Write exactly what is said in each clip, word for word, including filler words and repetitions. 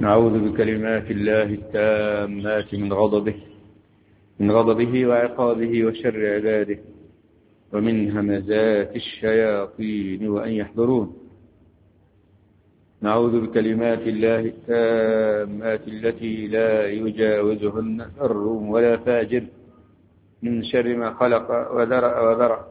نعوذ بكلمات الله التامات من غضبه من غضبه وعقابه وشر عباده ومن همزات الشياطين وأن يحضرون. نعوذ بكلمات الله التامات التي لا يجاوزهن بر ولا فاجر من شر ما خلق وذرأ وذرأ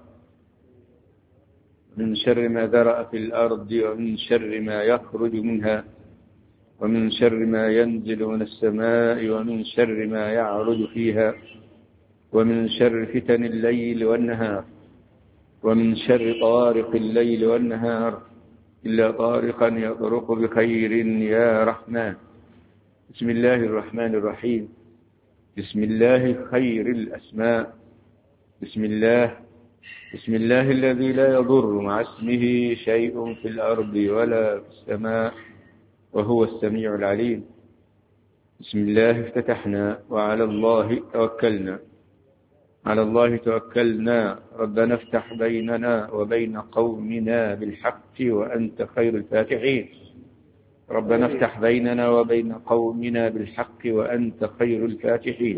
من شر ما ذرأ في الأرض ومن شر ما يخرج منها ومن شر ما ينزل من السماء ومن شر ما يعرج فيها ومن شر فتن الليل والنهار ومن شر طارق الليل والنهار إلا طارقا يطرق بخير يا رحمن. بسم الله الرحمن الرحيم. بسم الله خير الأسماء. بسم الله بسم الله الذي لا يضر مع اسمه شيء في الأرض ولا في السماء وهو السميع العليم. بسم الله افتتحنا وعلى الله توكلنا على الله توكلنا ربنا افتح بيننا وبين قومنا بالحق وأنت خير الفاتحين. ربنا افتح بيننا وبين قومنا بالحق وأنت خير الفاتحين.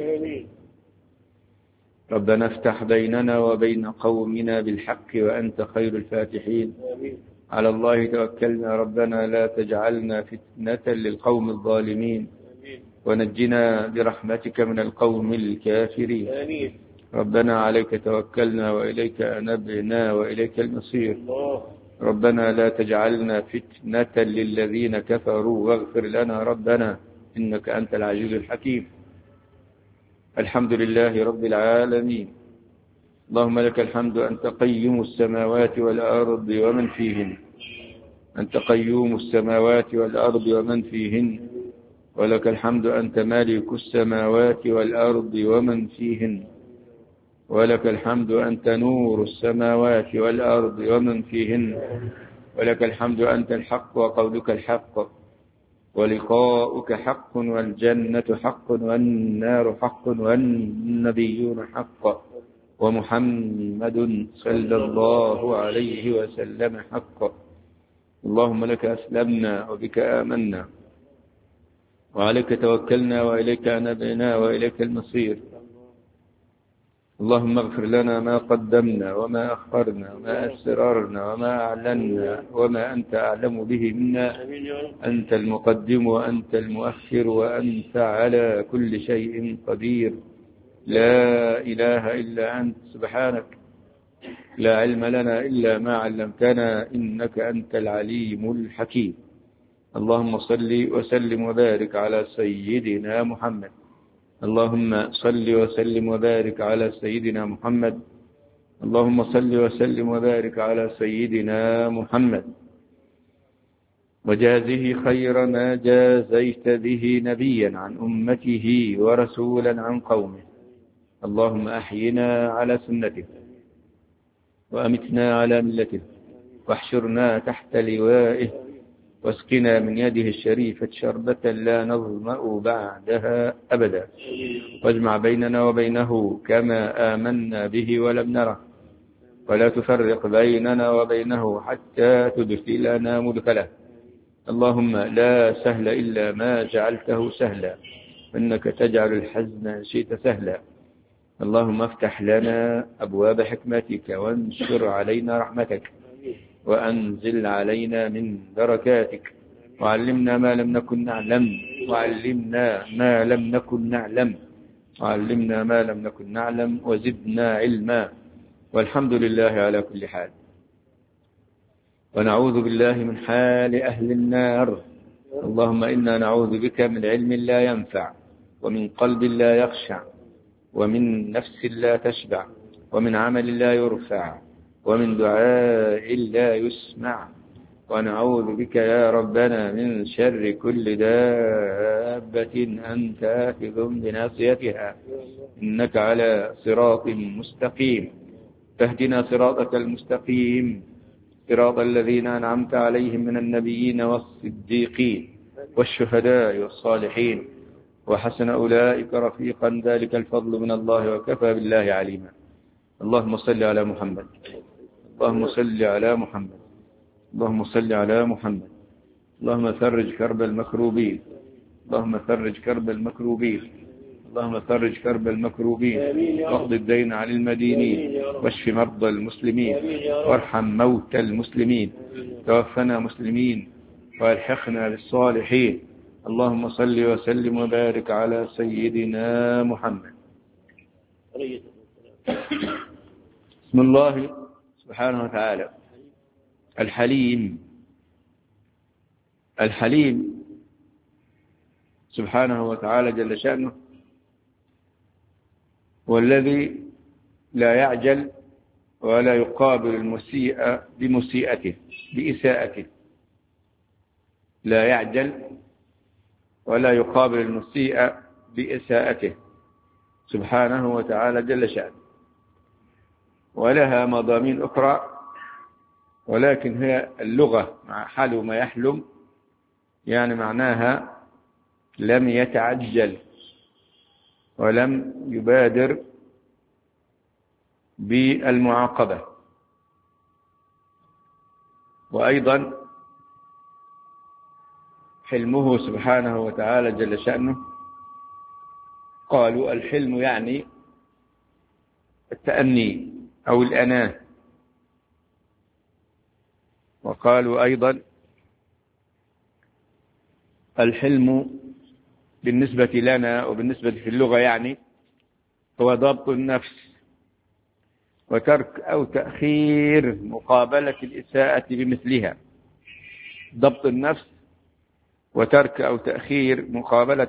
ربنا افتح بيننا وبين قومنا بالحق وأنت خير الفاتحين. على الله توكلنا ربنا لا تجعلنا فتنة للقوم الظالمين ونجنا برحمتك من القوم الكافرين. ربنا عليك توكلنا وإليك أنبنا وإليك المصير. ربنا لا تجعلنا فتنة للذين كفروا واغفر لنا ربنا إنك أنت العزيز الحكيم. الحمد لله رب العالمين. اللهم لك الحمد أنت قيوم السماوات والأرض ومن فيهن أنت قيوم السماوات والأرض ومن فيهن ولك الحمد أنت مالك السماوات والأرض ومن فيهن ولك الحمد أنت نور السماوات والأرض ومن فيهن ولك الحمد أنت الحق وقولك الحق ولقاؤك حق والجنة حق والنار حق والنبيون حق ومحمد صلى الله عليه وسلم حق. اللهم لك أسلمنا وبك آمنا وعليك توكلنا وإليك أنبنا وإليك المصير. اللهم اغفر لنا ما قدمنا وما أخرنا وما أسررنا وما أعلنا وما أنت أعلم به منا. أنت المقدم وأنت المؤخر وأنت على كل شيء قدير. لا إله إلا أنت سبحانك لا علم لنا إلا ما علمتنا إنك أنت العليم الحكيم. اللهم صل وسلم وبارك على سيدنا محمد. اللهم صل وسلم وبارك على سيدنا محمد. اللهم صل وسلم وبارك على سيدنا محمد وجازه خير ما جازيت به نبيا عن أمته ورسولا عن قومه. اللهم أحينا على سنته وأمتنا على ملته واحشرنا تحت لوائه واسقنا من يده الشريفة شربة لا نظمأ بعدها أبدا واجمع بيننا وبينه كما آمنا به ولم نره ولا تفرق بيننا وبينه حتى تدخلنا مدخله. اللهم لا سهل إلا ما جعلته سهلا إنك تجعل الحزن شئت سهلا. اللهم افتح لنا أبواب حكمتك وانشر علينا رحمتك وأنزل علينا من بركاتك وعلمنا ما لم نكن نعلم وعلمنا ما لم نكن نعلم وعلمنا ما لم نكن نعلم وزدنا علما. والحمد لله على كل حال. ونعوذ بالله من حال أهل النار. اللهم إنا نعوذ بك من علم لا ينفع ومن قلب لا يخشع ومن نفس لا تشبع ومن عمل لا يرفع ومن دعاء لا يسمع. ونعوذ بك يا ربنا من شر كل دابة أنت آخذ بناصيتها إنك على صراط مستقيم. فاهدنا صراطك المستقيم صراط الذين أنعمت عليهم من النبيين والصديقين والشهداء والصالحين وحسن أولئك رفيقا ذلك الفضل من الله وكفى بالله عليما. اللهم صل على محمد. اللهم صل على محمد. اللهم صل على محمد. اللهم فرج كرب المكروبين اللهم فرج كرب المكروبين اللهم فرج كرب المكروبين واقض الدين عن المدينين واشف مرضى المسلمين وارحم موتى المسلمين توفنا مسلمين والحقنا بالصالحين. اللهم صل وسلم وبارك على سيدنا محمد. بسم الله سبحانه وتعالى. الحليم الحليم سبحانه وتعالى جل شأنه والذي لا يعجل ولا يقابل المسيء بمسيئته بإساءته. لا يعجل ولا يقابل المسيء بإساءته سبحانه وتعالى جل شأنه. ولها مضامين أخرى، ولكن هي اللغة مع حلم يحلم، يعني معناها لم يتعجل ولم يبادر بالمعاقبة. وأيضا حلمه سبحانه وتعالى جل شأنه، قالوا الحلم يعني التأني أو الأناة. وقالوا أيضا الحلم بالنسبة لنا وبالنسبة في اللغة يعني هو ضبط النفس وترك أو تأخير مقابلة الإساءة بمثلها. ضبط النفس وترك أو تأخير مقابلة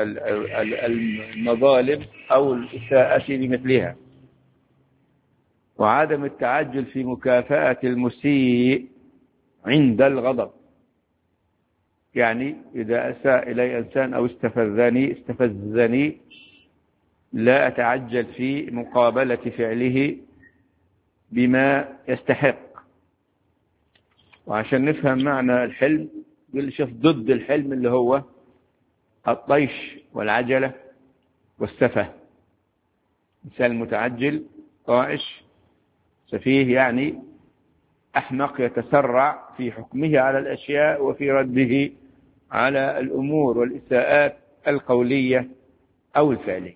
المظالم أو الإساءة بمثلها، وعدم التعجل في مكافأة المسيء عند الغضب. يعني إذا أساء إلي إنسان أو استفزني استفزني لا أتعجل في مقابلة فعله بما يستحق. وعشان نفهم معنى الحلم يقول شوف ضد الحلم اللي هو الطيش والعجلة والسفه. إنسان متعجل طائش سفيه يعني أحمق يتسرع في حكمه على الأشياء وفي رده على الأمور والإساءات القولية أو الفعلية.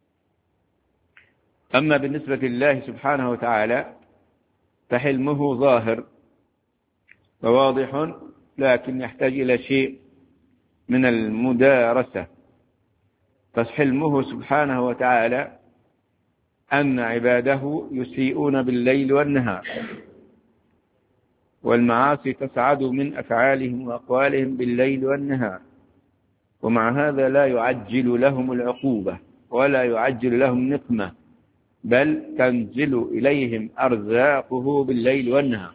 أما بالنسبة لله سبحانه وتعالى فحلمه ظاهر وواضح، لكن يحتاج إلى شيء من المدارسة. فحلمه سبحانه وتعالى أن عباده يسيئون بالليل والنهار، والمعاصي تصعد من أفعالهم وأقوالهم بالليل والنهار، ومع هذا لا يعجل لهم العقوبة ولا يعجل لهم نقمة، بل تنزل إليهم أرزاقه بالليل والنهار.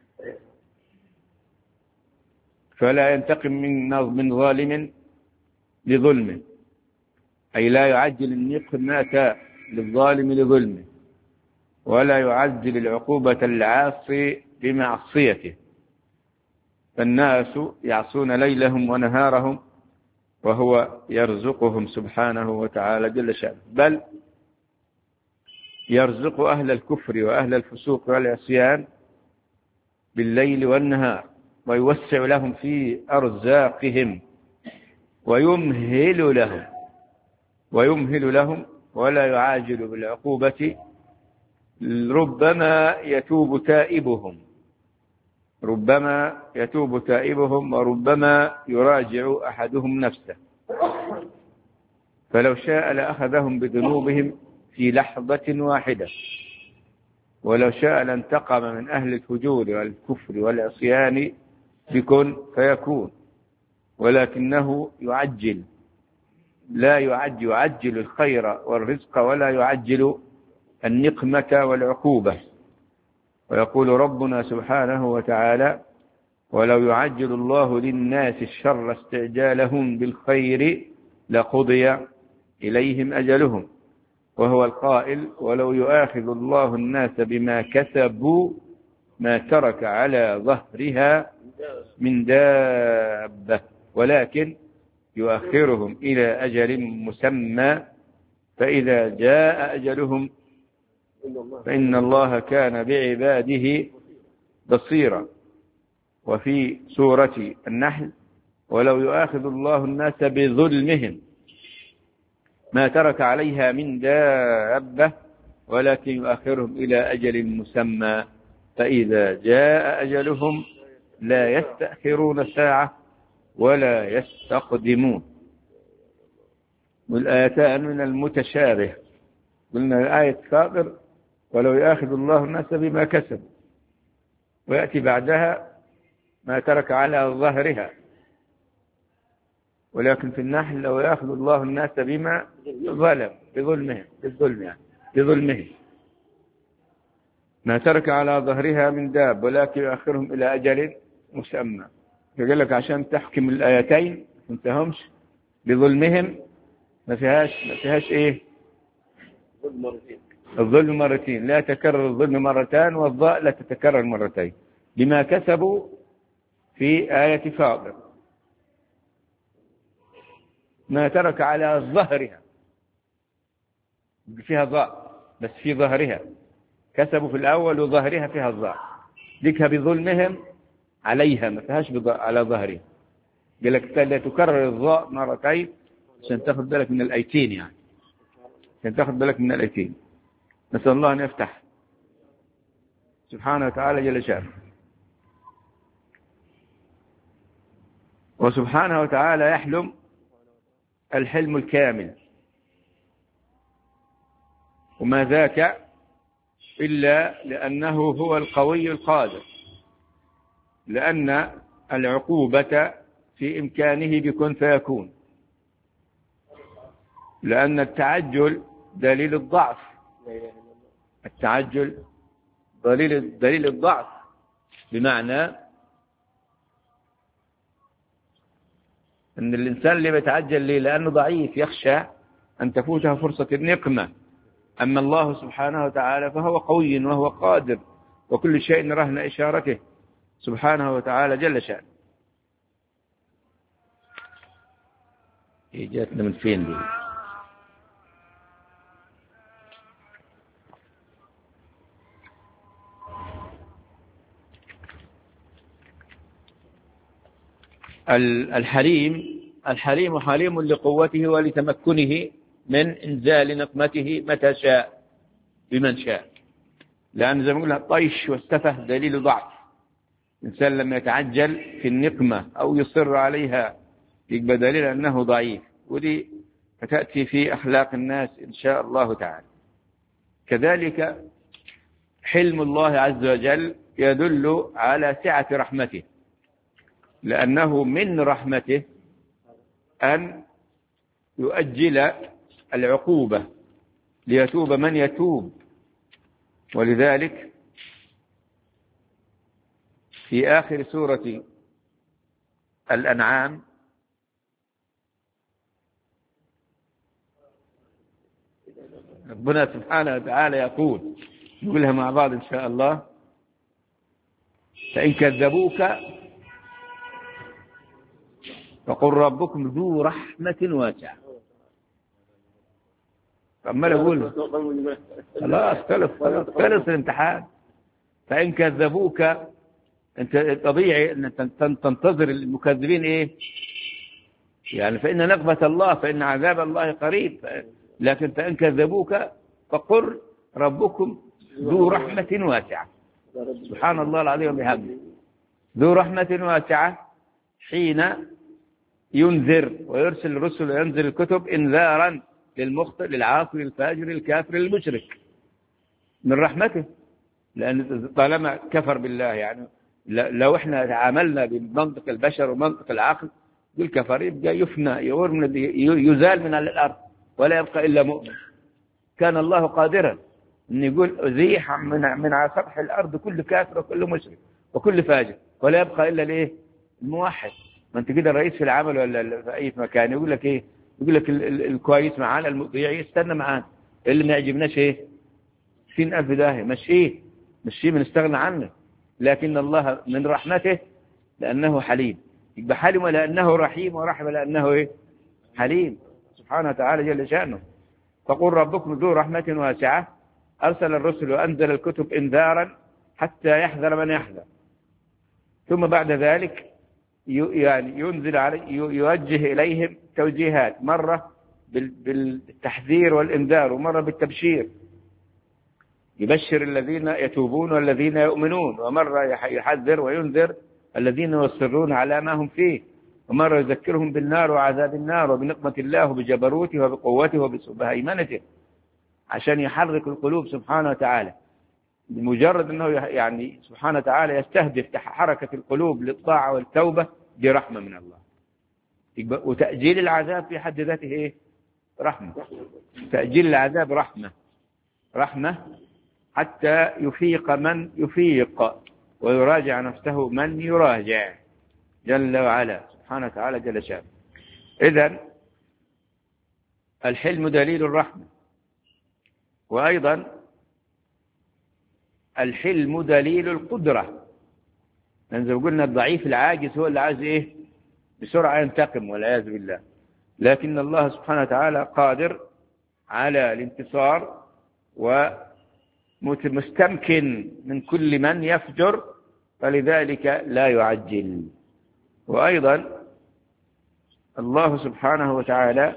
فلا ينتقم من من ظالم لظلمه، أي لا يعجل النقمة للظالم لظلمه، ولا يعجل العقوبة العاصي بمعصيته. فالناس يعصون ليلهم ونهارهم وهو يرزقهم سبحانه وتعالى جل شأنه، بل يرزق أهل الكفر وأهل الفسوق والعصيان بالليل والنهار، ويوسع لهم في أرزاقهم ويمهل لهم ويمهل لهم ولا يعاجل بالعقوبة. ربما يتوب تائبهم ربما يتوب تائبهم وربما يراجع أحدهم نفسه، فلو شاء لأخذهم بذنوبهم في لحظة واحدة، ولو شاء لانتقم من أهل الفجور والكفر والعصيان بكن فيكون، ولكنه يعجل لا يعجل يعجل الخير والرزق ولا يعجل النقمة والعقوبة. ويقول ربنا سبحانه وتعالى: ولو يعجل الله للناس الشر استعجالهم بالخير لقضي إليهم أجلهم. وهو القائل: ولو يؤاخذ الله الناس بما كسبوا ما ترك على ظهرها من دابة ولكن يؤخرهم إلى أجل مسمى فإذا جاء أجلهم فإن الله كان بعباده بصيرا. وفي سورة النحل: ولو يؤاخذ الله الناس بظلمهم ما ترك عليها من دابة ولكن يؤخرهم إلى أجل مسمى فإذا جاء أجلهم لا يستأخرون ساعة ولا يستقدمون. والآيتان من المتشابه. قلنا آية فاطر ولو يؤاخذ الله الناس بما كسبوا، ويأتي بعدها ما ترك على ظهرها. ولكن في النحل لو يأخذ الله الناس بما ظلم بظلمهم بالظلم يعني بظلمهم ما ترك على ظهرها من داب ولكن يؤخرهم إلى أجل مسمى. فقال لك عشان تحكم الآيتين ما تنتهمش بظلمهم ما فيهاش ما فيهاش إيه الظلم مرتين، لا تكرر الظلم مرتان والضاء لا تتكرر مرتين. بما كسبوا في آية فاطر ما ترك على ظهرها فيها ضاء بس في ظهرها، كسبوا في الأول وظهرها فيها الضاء، ذكها بظلمهم عليها ما فيهاش على ظهرها. قال لك لا تكرر الضاء مرتين عشان تاخذ بالك من الآيتين يعني عشان تاخذ بالك من الآيتين. نسأل الله أن يفتح سبحانه وتعالى جل شأنه. وسبحانه وتعالى يحلم الحلم الكامل، وما ذاك إلا لأنه هو القوي القادر، لأن العقوبة في إمكانه بكن فيكون، لأن التعجل دليل الضعف، التعجل دليل دليل الضعف، بمعنى أن الإنسان اللي بيتعجل ليه لأنه ضعيف يخشى أن تفوته فرصة النقمة. أما الله سبحانه وتعالى فهو قوي وهو قادر وكل شيء رهن إشارته سبحانه وتعالى جل شأنه. جاتنا من فين دي؟ الحليم الحليم حليم لقوته ولتمكنه من إنزال نقمته متى شاء بمن شاء، لأن زي ما قلنا الطيش والسفه دليل ضعف. الإنسان لما يتعجل في النقمة أو يصر عليها يبقى دليل أنه ضعيف، ودي فتأتي في أخلاق الناس إن شاء الله تعالى. كذلك حلم الله عز وجل يدل على سعة رحمته، لأنه من رحمته أن يؤجل العقوبة ليتوب من يتوب. ولذلك في آخر سورة الأنعام ربنا سبحانه وتعالى يقول، نقولها مع بعض إن شاء الله: فإن كذبوك فقل ربكم ذو رحمة واسعة. عمال أقول خلاص خلص خلص الامتحان. فإن كذبوك أنت طبيعي أن تنتظر المكذبين إيه يعني، فإن نقمة الله فإن عذاب الله قريب. لكن فإن كذبوك فقل ربكم ذو رحمة واسعة. سبحان الله العظيم وبحمده. ذو رحمة واسعة حين ينذر ويرسل الرسل وينزل الكتب إنذارا للمخطئ للعاصي للفاجر للكافر للمشرك من رحمته، لأن طالما كفر بالله يعني لو احنا تعاملنا بمنطق البشر ومنطق العقل بالكفر يبقى يفنى يزال من الأرض ولا يبقى إلا مؤمن. كان الله قادرا أن يقول أزيح من من على سطح الأرض كل كافر وكل مشرك وكل فاجر ولا يبقى إلا الإيه الموحد. ما أنت كده الرئيس في العمل ولا في أي مكان يقول لك إيه، يقول لك الكويس معانا المطيع يستنى معانا، اللي ما يعجبناش إيه ستين ألف داهية مشيه مشيه بنستغنى عنه. لكن الله من رحمته لأنه حليم، يبقى حلم لأنه رحيم ورحم لأنه إيه حليم سبحانه وتعالى جل شأنه. فقل ربكم ذو رحمة واسعة أرسل الرسل وأنزل الكتب إنذارا حتى يحذر من يحذر. ثم بعد ذلك يعني ينزل علي يوجه إليهم توجيهات، مرة بالتحذير والإنذار ومرة بالتبشير، يبشر الذين يتوبون والذين يؤمنون، ومرة يحذر وينذر الذين يصرون على ما هم فيه، ومرة يذكرهم بالنار وعذاب النار وبنقمة الله وبجبروته وبقوته وبهيمنته، عشان يحرك القلوب سبحانه وتعالى. بمجرد أنه يعني سبحانه وتعالى يستهدف حركة القلوب للطاعة والتوبة، دي رحمة من الله. وتأجيل العذاب في حد ذاته إيه؟ رحمة. تأجيل العذاب رحمة، رحمة حتى يفيق من يفيق ويراجع نفسه من يراجع، جل وعلا سبحانه وتعالى جل شانه. إذن الحلم دليل الرحمة، وأيضا الحلم دليل القدرة. لأن قلنا الضعيف العاجز هو اللي عايز إيه؟ بسرعة ينتقم والعياذ بالله، لكن الله سبحانه وتعالى قادر على الانتصار ومستمكن من كل من يفجر، فلذلك لا يعجل. وأيضا الله سبحانه وتعالى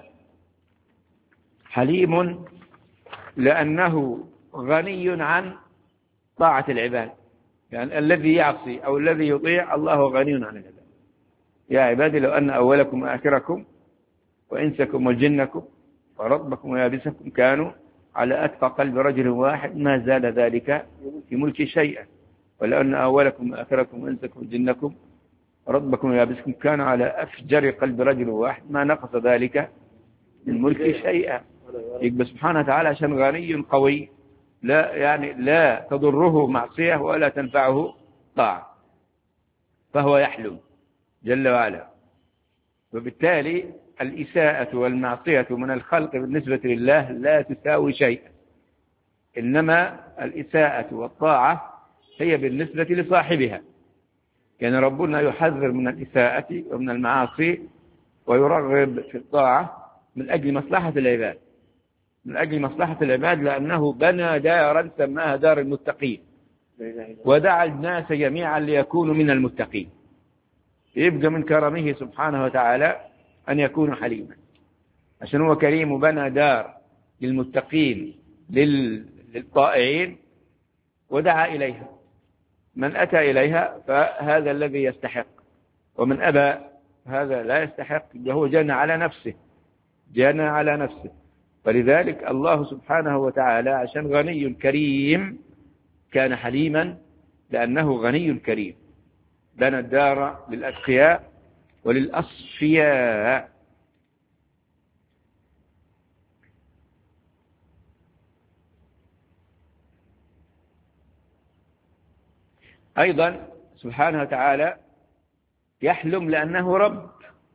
حليم لأنه غني عن طاعة العباد، يعني الذي يعصي أو الذي يطيع الله غني عن العباد. يا عبادي لو أن أولكم وآخركم وإنسكم وجنكم وربكم ويابسكم كانوا على أتقى قلب رجل واحد ما زاد ذلك في ملكي شيئا، ولو أن أولكم وآخركم وإنسكم وجنكم وربكم ويابسكم كانوا على أفجر قلب رجل واحد ما نقص ذلك من ملكي شيئا. يبقى سبحانه وتعالى عشان غني قوي، لا يعني لا تضره معصية ولا تنفعه طاعة، فهو يحلم جل وعلا. وبالتالي الإساءة والمعصية من الخلق بالنسبة لله لا تساوي شيئا، إنما الإساءة والطاعة هي بالنسبة لصاحبها. كان يعني ربنا يحذر من الإساءة ومن المعاصي ويرغب في الطاعة من أجل مصلحة العباد، من أجل مصلحة العباد، لأنه بنى دارا سماها دار المتقين ودعا الناس جميعا ليكونوا من المتقين. يبقى من كرمه سبحانه وتعالى أن يكون حليما، عشان هو كريم وبنى دار للمتقين للطائعين ودعا إليها. من أتى إليها فهذا الذي يستحق، ومن أبى هذا لا يستحق، هو جنى على نفسه، جنى على نفسه. فلذلك الله سبحانه وتعالى عشان غني كريم كان حليما، لأنه غني كريم. بنى الدار للأتقياء وللأصفياء. أيضا سبحانه وتعالى يحلم لأنه رب،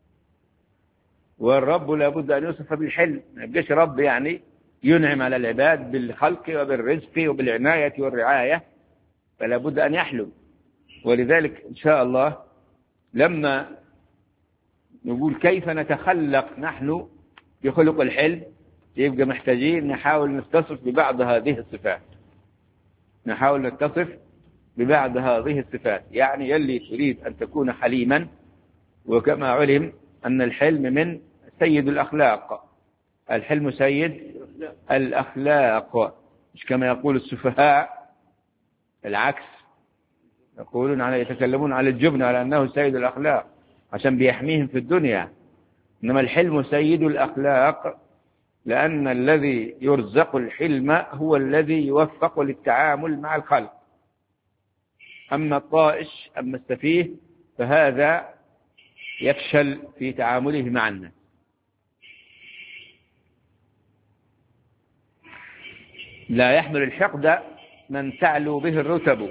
والرب لابد أن يوصف بالحلم. ما يبقاش رب يعني ينعم على العباد بالخلق وبالرزق وبالعناية والرعاية، فلا بد أن يحلم. ولذلك إن شاء الله لما نقول كيف نتخلق نحن بخلق الحلم، يبقى محتاجين نحاول نتصف ببعض هذه الصفات، نحاول نتصف ببعض هذه الصفات. يعني يلي تريد أن تكون حليما، وكما علم أن الحلم من سيد الأخلاق، الحلم سيد الأخلاق، مش كما يقول السفهاء العكس، يقولون على يتكلمون على الجبن على أنه سيد الأخلاق عشان بيحميهم في الدنيا، إنما الحلم سيد الأخلاق، لأن الذي يرزق الحلم هو الذي يوفق للتعامل مع الخلق. أما الطائش أما السفيه فهذا يفشل في تعامله مع الناس. لا يحمل الحقد من تعلو به الرتب،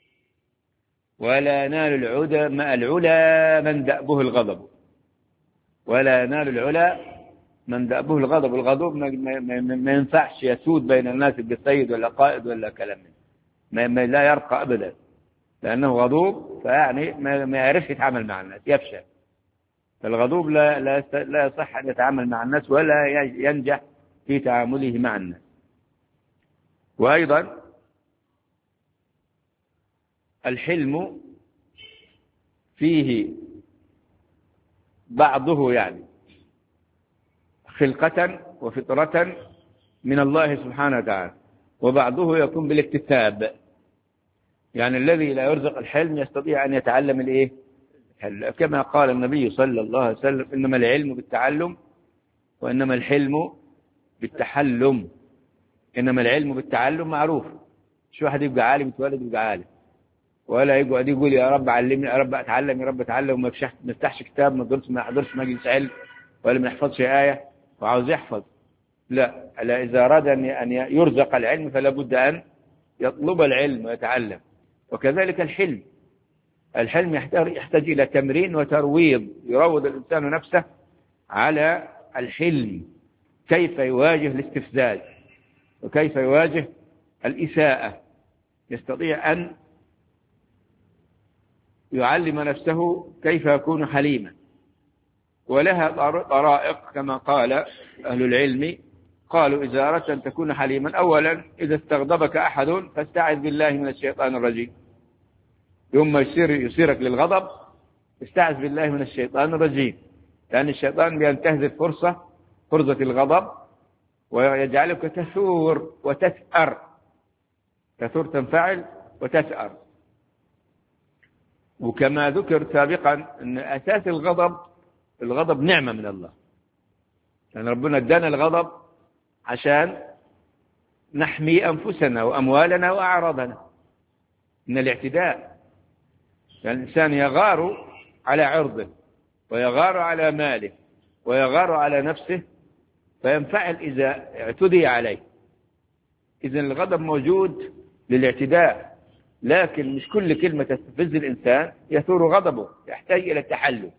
ولا ينال العلا العلا من دأبه الغضب، ولا ينال العلا من دأبه الغضب. الغضب ما ينفعش يسود بين الناس بالسيد ولا قائد ولا كلام، ما لا يرقى أبدا، لأنه غضوب، فيعني ما يعرفش يتعامل مع الناس، يفشل. فالغضوب لا لا لا يصح أن يتعامل مع الناس ولا ينجح في تعامله مع الناس. وأيضا الحلم فيه بعضه يعني خلقة وفطرة من الله سبحانه وتعالى، وبعضه يكون بالاكتساب. يعني الذي لا يرزق الحلم يستطيع أن يتعلم الإيه؟ كما قال النبي صلى الله عليه وسلم: إنما العلم بالتعلم وإنما الحلم بالتحلم. إنما العلم بالتعلم معروف، مش واحد يبقى عالم يتولد يبقى عالم، ولا يقعد يقول يا رب علمني، يا رب أتعلم، يا رب أتعلم، وما يفتحش كتاب، ما يحضرش ما يحضرش مجلس علم، ولا ما يحفظش آية وعاوز يحفظ. لا، لا، إذا أراد أن يرزق العلم فلا بد أن يطلب العلم ويتعلم. وكذلك الحلم، الحلم يحتاج إلى تمرين وترويض، يروض الإنسان نفسه على الحلم، كيف يواجه الاستفزاز وكيف يواجه الإساءة. يستطيع أن يعلم نفسه كيف يكون حليما. ولها طرائق كما قال أهل العلم، قالوا إذا أردت أن تكون حليما، أولا إذا استغضبك أحد فاستعذ بالله من الشيطان الرجيم. يوم ما يصير يصيرك للغضب استعذ بالله من الشيطان الرجيم، لأن الشيطان بينتهز فرصة فرصة الغضب ويجعلك تثور وتثأر، تثور تنفعل وتثأر. وكما ذكر سابقا أن أساس الغضب، الغضب نعمة من الله، لأن ربنا ادانا الغضب عشان نحمي أنفسنا وأموالنا وأعراضنا من الاعتداء. يعني الإنسان يغار على عرضه ويغار على ماله ويغار على نفسه فينفعل إذا اعتدي عليه. إذن الغضب موجود للاعتداء، لكن مش كل كلمة تستفز الإنسان يثور غضبه، يحتاج إلى التحلم.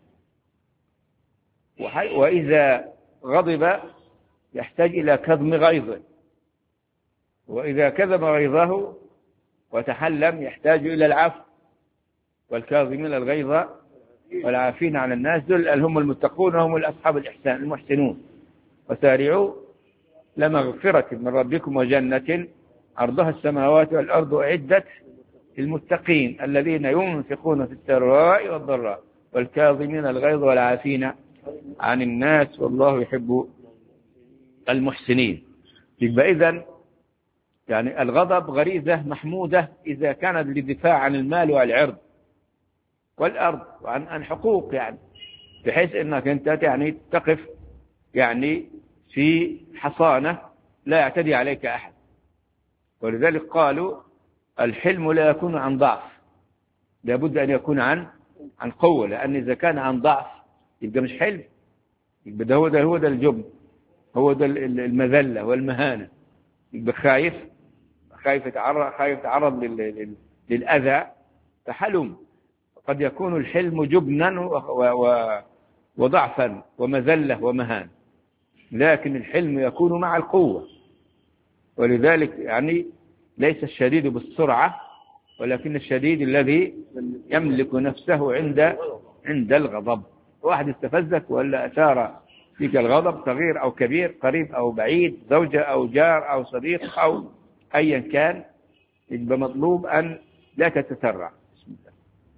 وإذا غضب يحتاج إلى كظم غيظه، وإذا كظم غيظه وتحلم يحتاج إلى العفو. والكاظمين الغيظ والعافين عن الناس دول هم المتقون وهم الأصحاب الإحسان المحسنون. وسارعوا لمغفرة من ربكم وجنة عرضها السماوات والأرض أعدت للمتقين الذين ينفقون في السراء والضراء والكاظمين الغيظ والعافين عن الناس والله يحب المحسنين. يبقى إذن يعني الغضب غريزة محمودة إذا كانت للدفاع عن المال والعرض والأرض وعن عن حقوق، يعني بحيث أنك أنت يعني تقف يعني في حصانة لا يعتدي عليك أحد. ولذلك قالوا الحلم لا يكون عن ضعف، لابد أن يكون عن عن قوة، لأن إذا كان عن ضعف يبقى مش حلم، يبقى ده هو ده هو ده الجبن، هو ده المذلة والمهانة. يبقى خايف خايف يتعرض خايف يتعرض للأذى فحلم. قد يكون الحلم جبنا وضعفا ومذلة ومهان، لكن الحلم يكون مع القوة. ولذلك يعني ليس الشديد بالسرعة، ولكن الشديد الذي يملك نفسه عند عند الغضب. واحد استفزك ولا أثار فيك الغضب، صغير أو كبير، قريب أو بعيد، زوجة أو جار أو صديق أو أيا كان، يبقى مطلوب أن لا تتسرع. بسم الله.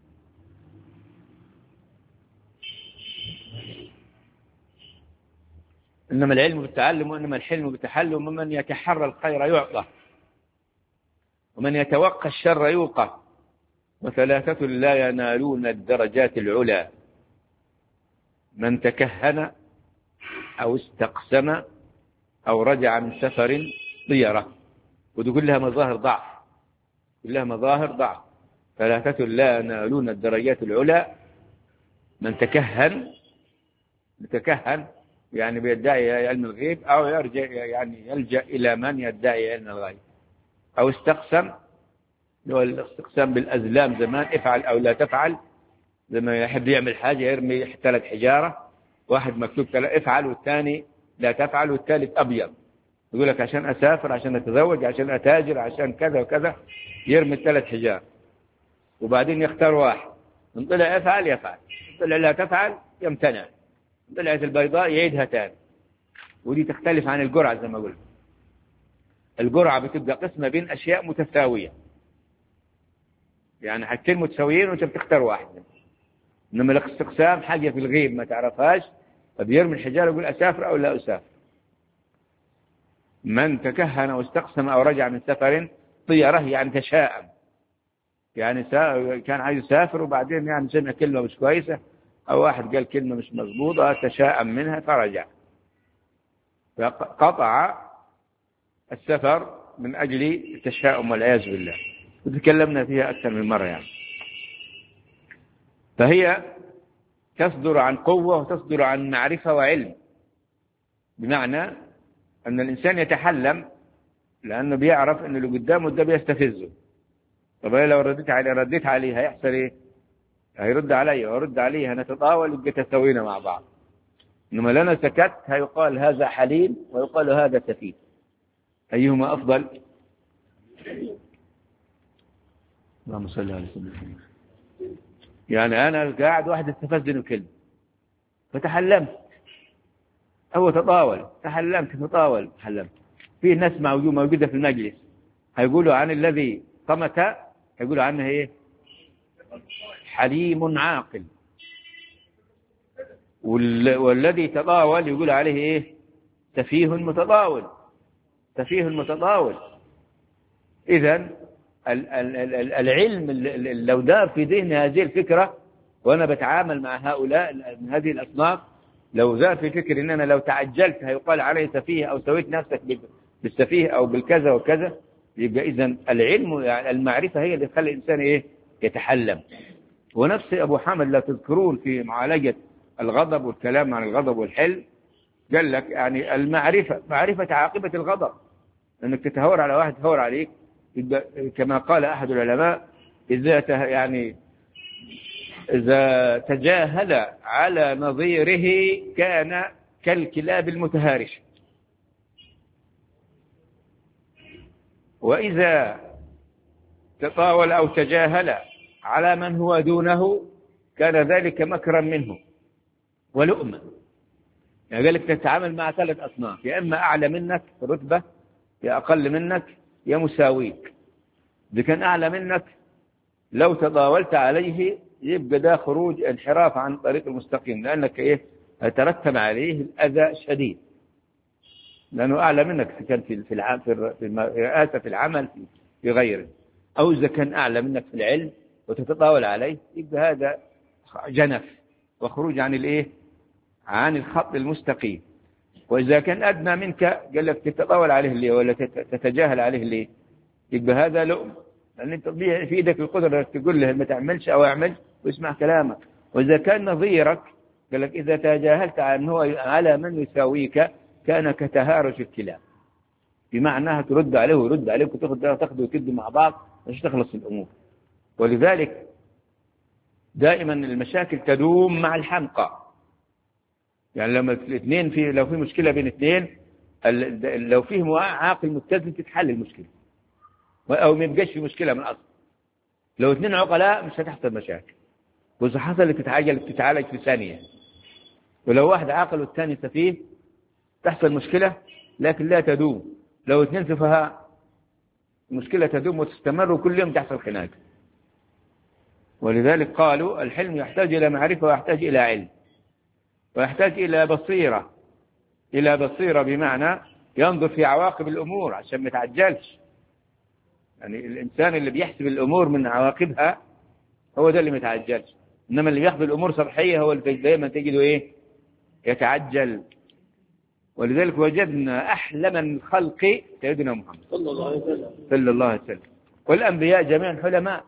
إنما العلم بالتعلم وإنما الحلم بالتحلم، ومن يتحرى الخير يعطى ومن يتوقى الشر يوقى، وثلاثة لا ينالون الدرجات العلى: من تكهن أو استقسم أو رجع من سفر طيرة. ودي كلها مظاهر ضعف، كلها مظاهر ضعف. ثلاثة لا ينالون الدرجات العلى: من تكهن، يتكهن يعني بيدعي علم الغيب، أو يرجع يعني يلجأ إلى من يدعي علم الغيب، أو استقسم، هو الاستقسام بالأزلام زمان، افعل أو لا تفعل. لما يحب يعمل حاجة يرمي ثلاث حجارة، واحد مكتوب افعل والثاني لا تفعل والثالث أبيض، يقول لك عشان أسافر، عشان أتزوج، عشان أتاجر، عشان كذا وكذا، يرمي الثلاث حجار وبعدين يختار واحد. من طلع افعل يفعل، من طلع لا تفعل يمتنع، من طلعت البيضاء يعيدها تاني. ودي تختلف عن الجرعة. زي ما قلت الجرعة بتبقى قسمة بين أشياء متساوية، يعني حاجتين متساويين وانت بتختار واحد. إنما الاستقسام حاجة في الغيب ما تعرفهاش، فبيرمي الحجارة يقول أسافر أو لا أسافر. من تكهن أو استقسم أو رجع من سفر طيره، يعني تشاءم، يعني كان عايز يسافر وبعدين يعني سمع كلمة مش كويسة أو واحد قال كلمة مش مضبوطة تشاءم منها فرجع، فقطع السفر من أجل التشاؤم والعياذ بالله. وتكلمنا فيها أكثر من مرة يعني. فهي تصدر عن قوة وتصدر عن معرفة وعلم، بمعنى أن الإنسان يتحلم لأنه بيعرف أن اللي قدامه ده بيستفزه. طب لو رديت عليه رديت عليه هيحصل إيه؟ هيرد علي ويرد عليه، هنتطاول يبقى تسوينا مع بعض. إنما لنا سكت هيقال هذا حليم ويقال هذا سفيه. أيهما أفضل؟ اللهم صل على سيدنا محمد. يعني أنا قاعد واحد استفزني كلمة فتحلمت أو تطاول، تحلمت تطاول تحلمت. في ناس موجودة في المجلس هيقولوا عن الذي صمت، هيقولوا عنه إيه؟ حليم عاقل. والذي تطاول يقول عليه إيه؟ سفيه متطاول، سفيه متطاول. إذن العلم لو دار في ذهن هذه الفكرة، وأنا بتعامل مع هؤلاء من هذه الأصناف، لو دار في فكر إن أنا لو تعجلت هيقال علي سفيه أو سويت نفسك بالسفيه أو بالكذا وكذا، يبقى إذن العلم يعني المعرفة هي اللي تخلي الإنسان إيه؟ يتحلم. ونفس أبو حامد لا تذكرون في معالجة الغضب والكلام عن الغضب والحل، قال لك يعني المعرفة معرفة عاقبة الغضب، أنك تتهور على واحد تهور عليك، كما قال أحد العلماء إذا يعني إذا تجاهل على نظيره كان كالكلاب المتهارشة، وإذا تطاول أو تجاهل على من هو دونه كان ذلك مكرا منه ولؤما. يعني قال لك تتعامل مع ثلاث أصناف، يا إما أعلى منك رتبة، يا أقل منك، يا مساويك. إذا كان أعلى منك لو تطاولت عليه يبقى ده خروج انحراف عن طريق المستقيم، لأنك إيه هترتب عليه الأذى شديد، لأنه أعلى منك في كان في في في الرئاسة في العمل في, في غيره. أو إذا كان أعلى منك في العلم وتتطاول عليه يبقى هذا جنف وخروج عن الإيه عن الخط المستقيم. وإذا كان أدنى منك قال لك تتطاول عليه ليه ولا تتجاهل عليه ليه، يبقى هذا لؤم، لأن أنت في إيدك القدرة تقول له ما تعملش أو اعمل واسمع كلامك. وإذا كان نظيرك قال لك إذا تجاهلت عنه على من يساويك كان كتهارج الكلاب، بمعناها ترد عليه ويرد عليك وتاخذ تاخذ وتد مع بعض مش تخلص الأمور. ولذلك دائما المشاكل تدوم مع الحمقى. يعني لما الاثنين في لو في مشكلة بين اثنين لو فيه عاقل متزن تتحل المشكلة، أو ما يبقاش في مشكلة من أصل. لو اثنين عقلاء مش هتحصل مشاكل، وإذا حصلت تتعالج تتعالج في ثانية. ولو واحد عاقل والثاني سفيه تحصل مشكلة لكن لا تدوم. لو اثنين سفهاء المشكلة تدوم وتستمر وكل يوم تحصل خناق. ولذلك قالوا الحلم يحتاج إلى معرفة ويحتاج إلى علم ويحتاج إلى بصيرة، إلى بصيرة بمعنى ينظر في عواقب الأمور عشان ما يتعجلش. يعني الإنسان اللي بيحسب الأمور من عواقبها هو ده اللي ما يتعجلش، إنما اللي بيحسب الأمور سطحية هو اللي دائما تجده إيه يتعجل. ولذلك وجدنا أحلم الخلق سيدنا محمد صلى الله عليه وسلم صلى الله عليه وسلم، والأنبياء جميعا حلماء.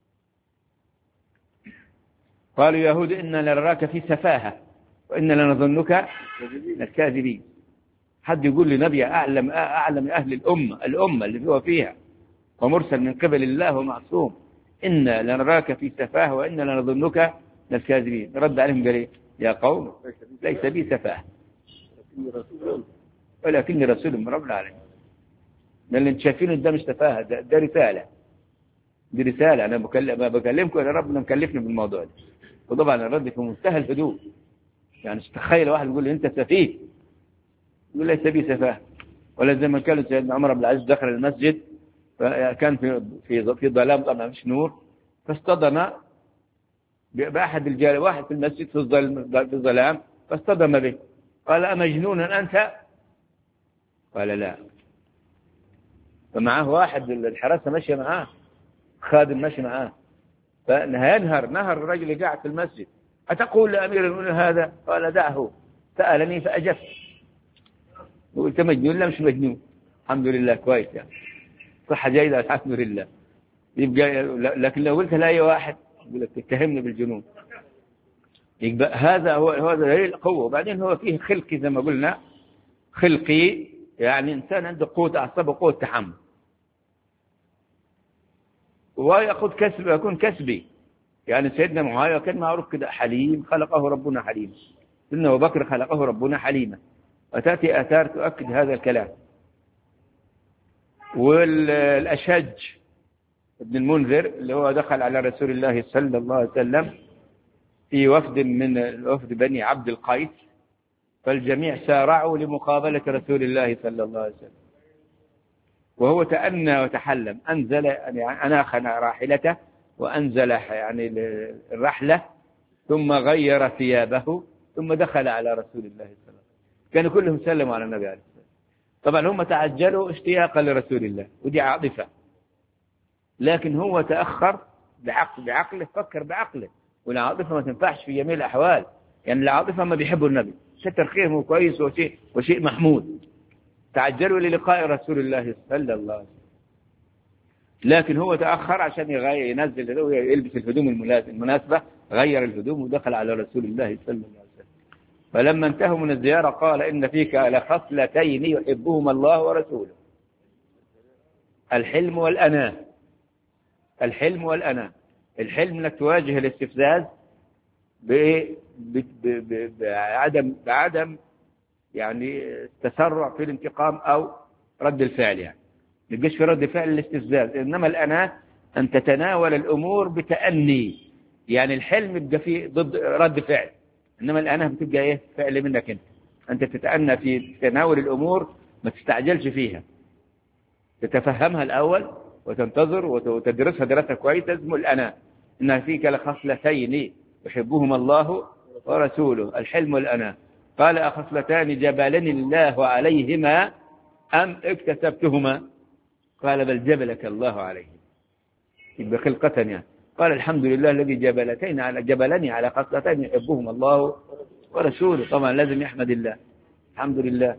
قالوا يهود إنا لنراك في سفاهة وإنا لنظنك الكاذبين. حد يقول لي نبي أعلم أعلم أهل الأمة الأمة اللي هو فيها ومرسل من قبل الله ومعصوم، إنا لنراك في سفاهة وإنا لنظنك الكاذبين. رد عليهم قال إيه؟ يا قوم ليس بي سفاهة ولكني رسول من رب العالمين. ده اللي انت شايفينه ده مش سفاهة، ده, ده رسالة، دي رسالة. أنا بكلم بكلمكم أن ربنا مكلفني بالموضوع ده. وطبعا الرد في منتهى الهدوء. يعني تخيل واحد يقول لي أنت سفيه، يقول ليس بي سفاهة. ولا زي ما كان سيدنا عمر بن العزيز دخل المسجد كان في في في ظلام طبعا مش نور، فاصطدم بأحد الجال واحد في المسجد في الظلام فاصطدم به، قال أمجنون أنت؟ قال لا. فمعه واحد الحراسة ماشية معاه، خادم ماشي معاه، فينهر نهر الرجل قاعد في المسجد، أتقول لأمير المؤمنين هذا؟ قال دعه، سألني فأجبت. قلت مجنون؟ لا مش مجنون، الحمد لله كويس يعني، صحة جيدة الحمد لله. يبقى لكن لو قلت لأي واحد يقول لك تتهمني بالجنون. يبقى هذا هو هو دليل القوة. وبعدين هو فيه خلقي زي ما قلنا، خلقي يعني إنسان عنده قوة أعصاب وقوة تحمل، ويأخذ كسب ويكون كسبي. يعني سيدنا معاوية كان معروف كده حليم، خلقه ربنا حليما. سيدنا أبو بكر خلقه ربنا حليما، وتأتي آثار تؤكد هذا الكلام. والأشج ابن المنذر اللي هو دخل على رسول الله صلى الله عليه وسلم في وفد من وفد بني عبد القيس، فالجميع سارعوا لمقابلة رسول الله صلى الله عليه وسلم، وهو تأنى وتحلم، أنزل يعني أناخنا راحلته وأنزل يعني الرحلة، ثم غير ثيابه، ثم دخل على رسول الله صلى الله عليه وسلم. كانوا كلهم سلموا على النبي عليه الصلاة والسلام. طبعا هم تعجلوا اشتياقا لرسول الله، ودي عاطفة، لكن هو تأخر بعقل بعقله، فكر بعقله. والعاطفة ما تنفعش في جميع الأحوال، يعني العاطفة ما بيحبوا النبي، ستر خيره كويس وشيء, وشيء محمود. تعجلوا للقاء رسول الله صلى الله عليه وسلم، لكن هو تأخر عشان ينزل يلبس الهدوم المناسبة، غير الهدوم ودخل على رسول الله صلى الله عليه وسلم. فلما انتهوا من الزيارة قال إن فيك لخصلتين يحبهما الله ورسوله، الحلم والأناة. الحلم والأناة، الحلم انك تواجه الاستفزاز بعدم بعدم يعني تسرع في الانتقام أو رد الفعل، يعني ما يبقاش في رد فعل الاستفزاز. إنما الأناة أن تتناول الأمور بتأني، يعني الحلم يبقى فيه ضد رد فعل، إنما الأناة بتبقى إيه؟ فعل منك أنت. أنت تتأنى في تناول الأمور، ما تستعجلش فيها، تتفهمها الأول وتنتظر وتدرسها دراسة كويسة. اسمه الأناة. إن فيك لخصلتين يحبهما الله ورسوله، الحلم والأناة. قال أخصلتان جبلني الله عليهما أم اكتسبتهما؟ قال بل جبلك الله عليهم، يبقى خلقة يعني. قال الحمد لله الذي جبلتين على جبلني على خصلتين يحبهما الله ورسوله. طبعا لازم يحمد الله، الحمد لله.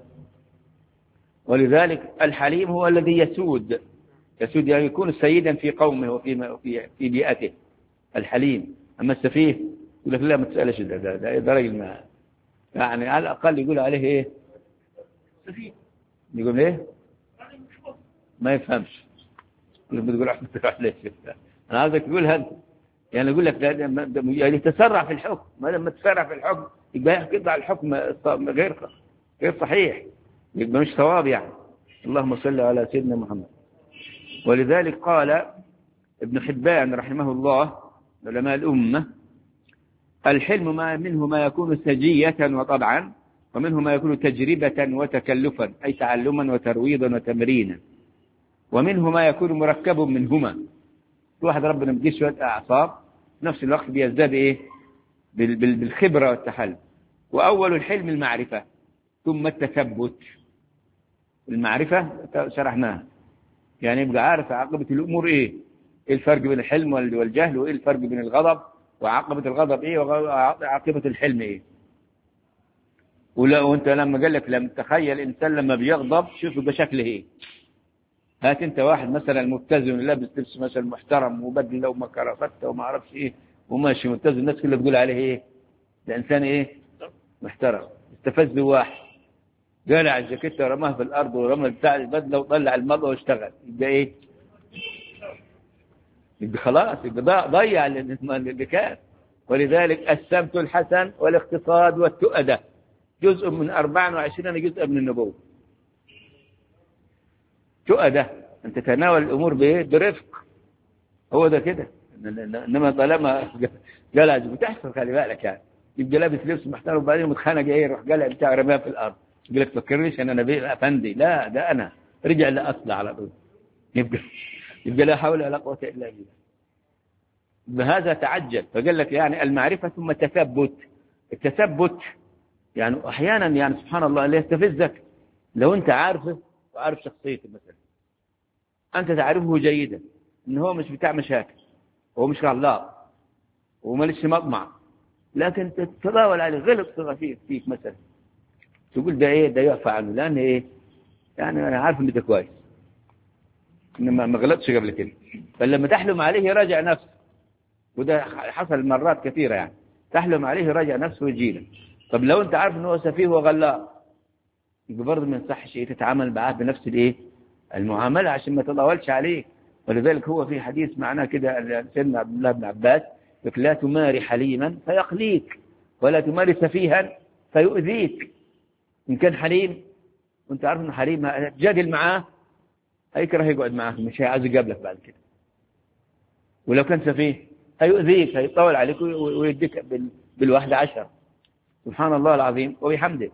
ولذلك الحليم هو الذي يسود، يسود يعني يكون سيدا في قومه وفي في في بيئته، الحليم. أما السفيه يقول لك لا ما تسألش، ده ده ده, ده راجل ما يعني على الأقل يقول عليه إيه؟ سفيه. يقول إيه؟ ما يفهمش، بتقول عليه أنا عايزك تقولها أنت، يعني يقول لك يعني تسرع في الحكم. ما لما تسرع في الحكم يبقى يقطع الحكم غير غير صحيح، يبقى مش صواب يعني. اللهم صل على سيدنا محمد. ولذلك قال ابن حبان رحمه الله علماء الأمة: الحلم ما منه ما يكون سجية وطبعا، ومنه ما يكون تجربة وتكلفا، أي تعلما وترويضا وتمرينا، ومنه ما يكون مركب منهما. واحد ربنا مديه شوية أعصاب، في نفس الوقت بيزداد إيه؟ بالخبرة والتحلم. وأول الحلم المعرفة، ثم التثبت. المعرفة شرحناها، يعني يبقى عارف عاقبة الأمور إيه، إيه الفرق بين الحلم والجهل، وإيه الفرق بين الغضب وعاقبة الغضب إيه، وعاقبة الحلم إيه. وأنت لما قال لك لما تخيل إنسان لما بيغضب شوف بشكله إيه. هات أنت واحد مثلا مبتزم لابس لبس مثلا محترم وبدله ومكرفته وما أعرفش إيه وماشي مبتزم، الناس كلها بتقول عليه إيه؟ ده إنسان إيه؟ محترم. استفز واحد قلع الجاكيتة ورماها في الأرض ورمى بتاع البدلة وطلع المرأة واشتغل، يبقى إيه؟ يبقى خلاص، يبقى ضيع اللي كان. ولذلك السمت الحسن والاقتصاد والتؤدة جزء من أربعة وعشرين جزء من النبوة. تؤدة أن تتناول الأمور بإيه؟ برفق، هو ده كده. إنما طالما قلع بتحصل خلي بالك يعني، يبقى لابس لبس محترم وبعدين متخانق إيه، يروح قلع بتاع رماه في الأرض، يقول لك فكرنيش أنا نبي أفندي، لا ده أنا رجع لأصل على طول. يبقى يبقى لا حول ولا قوة إلا بالله. بهذا تعجل، فقال لك يعني المعرفة ثم التثبت. التثبت يعني أحيانا يعني سبحان الله اللي يستفزك لو أنت عارفه وعارف شخصيته، مثلا أنت تعرفه جيدا إن هو مش بتاع مشاكل، هو مش غلاط ومالش مطمع، لكن تتداول عليه غلط صغير فيك مثلا، تقول ده إيه ده يعفى عنه، لأن إيه يعني أنا عارف إن ده كويس، إنما ما غلطش قبل كده. فلما تحلم عليه يراجع نفسه، وده حصل مرات كثيرة، يعني تحلم عليه يراجع نفسه ويجيلك. طب لو أنت عارف إن هو سفيه وغلاط، يبقى برضه ما ينصحش إيه تتعامل معاه بنفس الإيه المعاملة عشان ما تتطاولش عليه. ولذلك هو في حديث معناه كده سيدنا عبد الله بن عباس: لا تماري حليما فيقليك، ولا تماري سفيها فيؤذيك. إن كان حليم وأنت عارف إنه حليم، تجادل معاه هيكره يقعد معاك، مش هيعايز يقابلك بعد كده. ولو كان سفيه هيؤذيك، هيطول عليك ويديك بالواحدة عشر. سبحان الله العظيم وبحمده.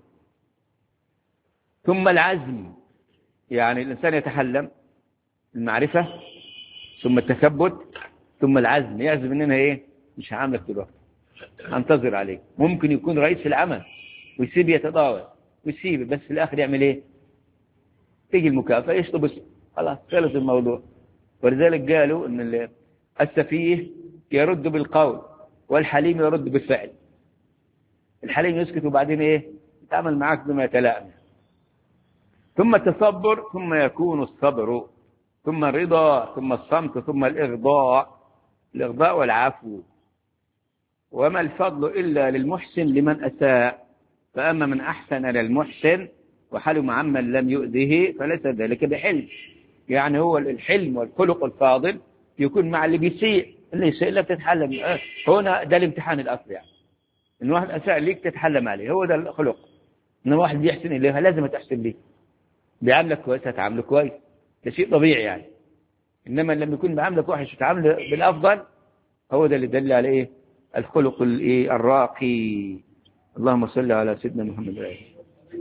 ثم العزم، يعني الإنسان يتحلم المعرفة ثم التثبت ثم العزم، يعزم إننا إيه مش هعاملك دلوقتي، انتظر عليك. ممكن يكون رئيس في العمل ويسيب يتطاول ويسيب، بس في الآخر يعمل إيه؟ تيجي المكافأة يشطب، خلاص خلص الموضوع. ولذلك قالوا إن السفيه يرد بالقول والحليم يرد بالفعل. الحليم يسكت وبعدين إيه يتعامل معك بما يتلائم. ثم التصبر، ثم يكون الصبر، ثم الرضا، ثم الصمت، ثم الإغضاء، الإغضاء والعفو. وما الفضل إلا للمحسن لمن أساء، فأما من أحسن للمحسن وحلم عمن لم يؤذه فليس ذلك بحلم. يعني هو الحلم والخلق الفاضل يكون مع اللي بيسيء، اللي يسيء لا تتحلم. هنا ده الامتحان الأصلي، يعني إن واحد أساء ليك تتحلم عليه، هو ده الخلق. إن واحد يحسن إليها لازم تحسن ليه، بيعاملك كويس هتعامله كويس، ده شيء طبيعي يعني. إنما لما يكون بعاملك وحش وتعامله بالأفضل، هو ده اللي دل على إيه الخلق الإيه الراقي. اللهم صل على سيدنا محمد وعلى آله.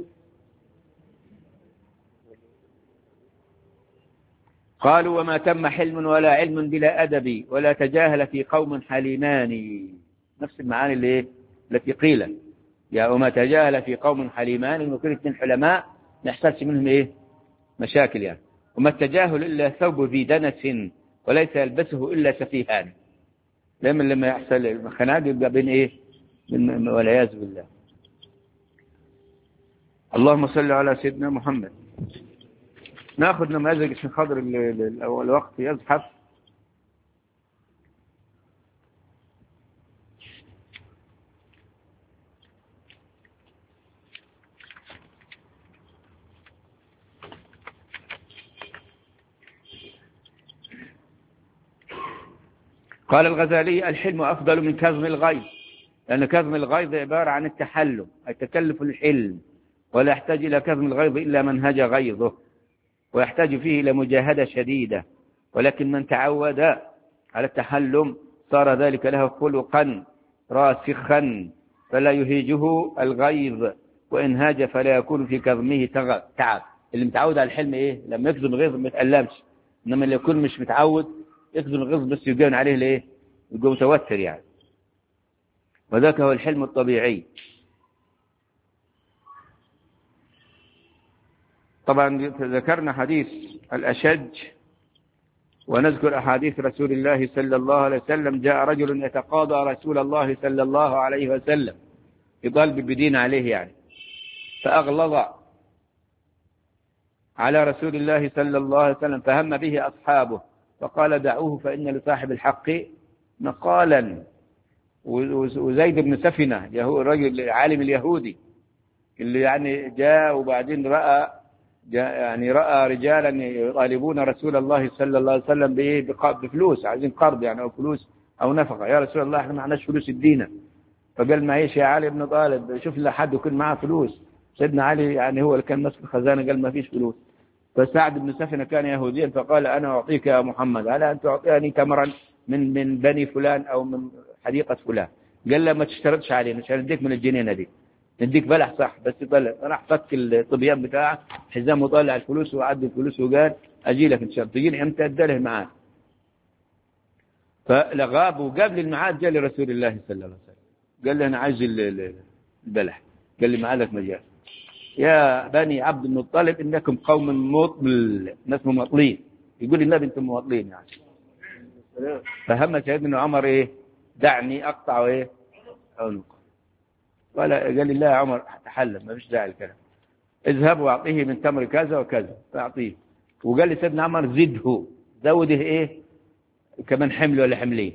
قالوا: وما تم حلم ولا علم بلا أدب، ولا تجاهل في قوم حليمان. نفس المعاني اللي إيه التي قيل، يا وما تجاهل في قوم حليمان، إنه كل اثنين حلماء ما يحصلش منهم إيه مشاكل يعني. وما التجاهل إلا ثوب ذي دنس، وليس يلبسه إلا سفيهان. دائما لما يحصل خناق يبقى بين إيه والعياذ بالله. اللهم صل على سيدنا محمد. ناخذ نماذج عشان خاطر الوقت يزحف. قال الغزالي: الحلم أفضل من كظم الغيظ، لأن كظم الغيظ عبارة عن التحلم، أي تكلف الحلم، ولا يحتاج إلى كظم الغيظ إلا من هج غيظه، ويحتاج فيه إلى مجاهدة شديدة. ولكن من تعود على التحلم صار ذلك له خلقا راسخا، فلا يهيجه الغيظ، وإن هاج فلا يكون في كظمه تعب. اللي متعود على الحلم إيه لما يكظم الغيظ ما يتألمش، إنما اللي يكون مش متعود يكظم الغيظ بس يجون عليه ليه يبقى متوتر يعني. وذاك هو الحلم الطبيعي. طبعا ذكرنا حديث الأشج، ونذكر أحاديث رسول الله صلى الله عليه وسلم. جاء رجل يتقاضى رسول الله صلى الله عليه وسلم يطالب بدين عليه يعني، فأغلظ على رسول الله صلى الله عليه وسلم، فهم به أصحابه فقال: دعوه فإن لصاحب الحق مقالا. وزيد بن سفنة الرجل العالم اليهودي اللي يعني جاء وبعدين رأى يعني رأى رجالا يطالبون رسول الله صلى الله عليه وسلم بفلوس، عايزين قرض يعني أو فلوس أو نفقة. يا رسول الله احنا ما عندناش فلوس الدينة. فقال: معيش يا علي بن طالب، شوف لي حد يكون معاه فلوس. سيدنا علي يعني هو اللي كان ماسك الخزانة، قال ما فيش فلوس. فسعد بن سفنة كان يهوديا فقال: أنا أعطيك يا محمد على أن تعطيني تمرا من من بني فلان أو من حديقة فلان. قال له: ما تشترطش علينا، مش هنديك من الجنينة دي، نديك بلح صح بس طلع. راح فك الطبيان بتاعه حزام وطلع الفلوس وعد الفلوس وقال: أجي لك إن شاء الله، تجيني إمتى؟ أدله معاه. فلغاب وقبل الميعاد جاء لرسول الله صلى الله عليه وسلم قال له أنا عايز البلح. قال لي معادك مجال يا بني عبد المطلب إنكم قوم مطل، ناس ممطلين. يقول النبي أنتم ممطلين يعني. فهم سيدنا عمر إيه؟ دعني أقطع إيه؟ عنقه. قال قال لي لا يا عمر تحلم ما فيش داعي الكلام، اذهب واعطيه من تمر كذا وكذا فاعطيه. وقال لي سيدنا عمر زده، زوده ايه كمان حمل ولا حملين.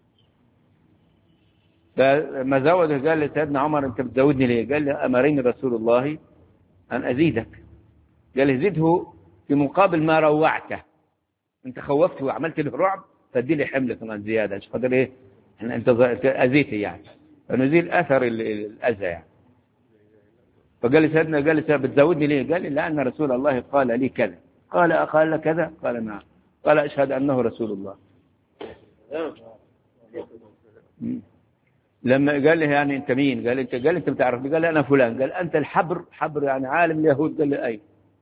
فما زوده قال لي سيدنا عمر انت بتزودني ليه؟ قال لي امرني رسول الله ان ازيدك. قال لي زده في مقابل ما روعته، انت خوفته وعملت له رعب فادي لي حمل كمان زياده عشان خاطر ايه انت اذيته يعني، فنزيل اثر الاذى يعني. فقال لي سيدنا قال لي بتزودني ليه؟ قال لي لأن رسول الله قال لي كذا. قال أقال كذا؟ قال نعم. قال أشهد أنه رسول الله. لما قال لي يعني أنت مين؟ قال أنت قال أنت بتعرفني؟ قال لي أنا فلان. قال أنت الحبر؟ حبر يعني عالم اليهود. قال لي أي.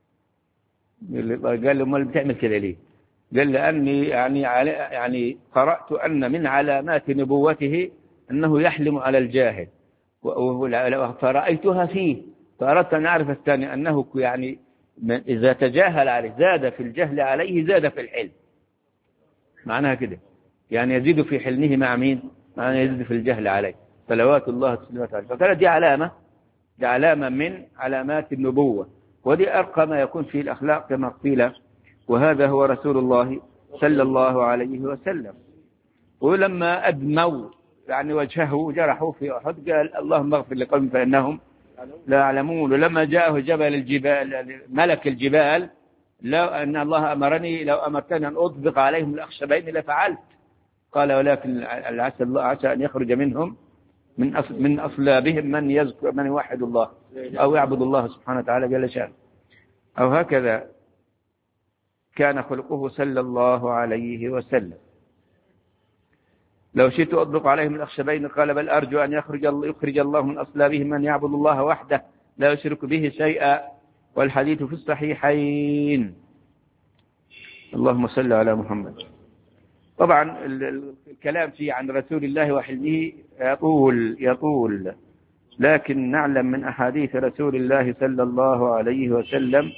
قال لي أمال بتعمل كذا ليه؟ قال لي أني يعني يعني قرأت أن من علامات نبوته أنه يحلم على الجاهل فرأيتها فيه، فأردت أن أعرف الثاني أنه يعني إذا تجاهل عليه زاد في الجهل عليه زاد في الحلم. معناها كده يعني يزيد في حلمه مع مين؟ معناها يزيد في الجهل عليه صلوات الله وسلامه عليه. فكانت دي علامة دي علامة من علامات النبوة، ودي أرقى ما يكون في الأخلاق كما قيل، وهذا هو رسول الله صلى الله عليه وسلم. ولما أدموا يعني وجهه جرحوا في أحد قال اللهم اغفر لقوم فإنهم لا يعلمون. ولما جاءه جبل الجبال ملك الجبال لو أن الله أمرني لو أمرتني أن أطبق عليهم الأخشبين لفعلت. قال ولكن عسى الله عسى أن يخرج منهم من أصل من أصلابهم من يذكر من يوحد الله أو يعبد الله سبحانه وتعالى جل شأنه. أو هكذا كان خلقه صلى الله عليه وسلم. لو شئت أطبق عليهم الأخشبين قال بل أرجو أن يخرج الله يخرج الله من أصلابهم من يعبد الله وحده لا يشرك به شيئا، والحديث في الصحيحين. اللهم صل على محمد. طبعا الكلام فيه عن رسول الله وحلمه يطول يطول، لكن نعلم من أحاديث رسول الله صلى الله عليه وسلم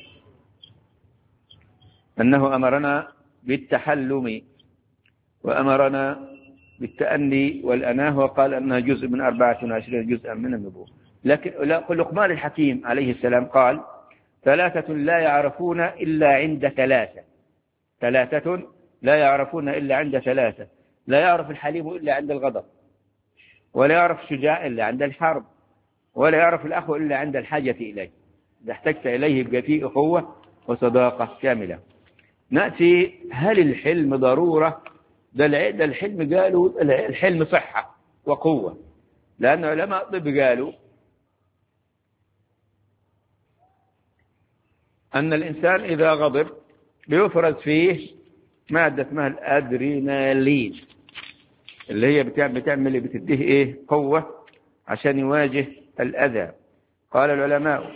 أنه أمرنا بالتحلم وأمرنا بالتأني والأناه، وقال أنها جزء من أربعة وعشرين جزءا من النبوة. لكن لقمان الحكيم عليه السلام قال ثلاثة لا يعرفون إلا عند ثلاثة، ثلاثة لا يعرفون إلا عند ثلاثة، لا يعرف الحليم إلا عند الغضب، ولا يعرف الشجاع إلا عند الحرب، ولا يعرف الأخ إلا عند الحاجة إليه. إذا احتجت إليه يبقى فيه أخوة وصداقة كاملة. نأتي هل الحلم ضرورة؟ ده الحلم قالوا الحلم صحة وقوة، لأن علماء الطب قالوا أن الإنسان إذا غضب بيفرز فيه مادة اسمها الأدرينالين اللي هي بتعمل بتعمل بتديه إيه قوة عشان يواجه الأذى. قال العلماء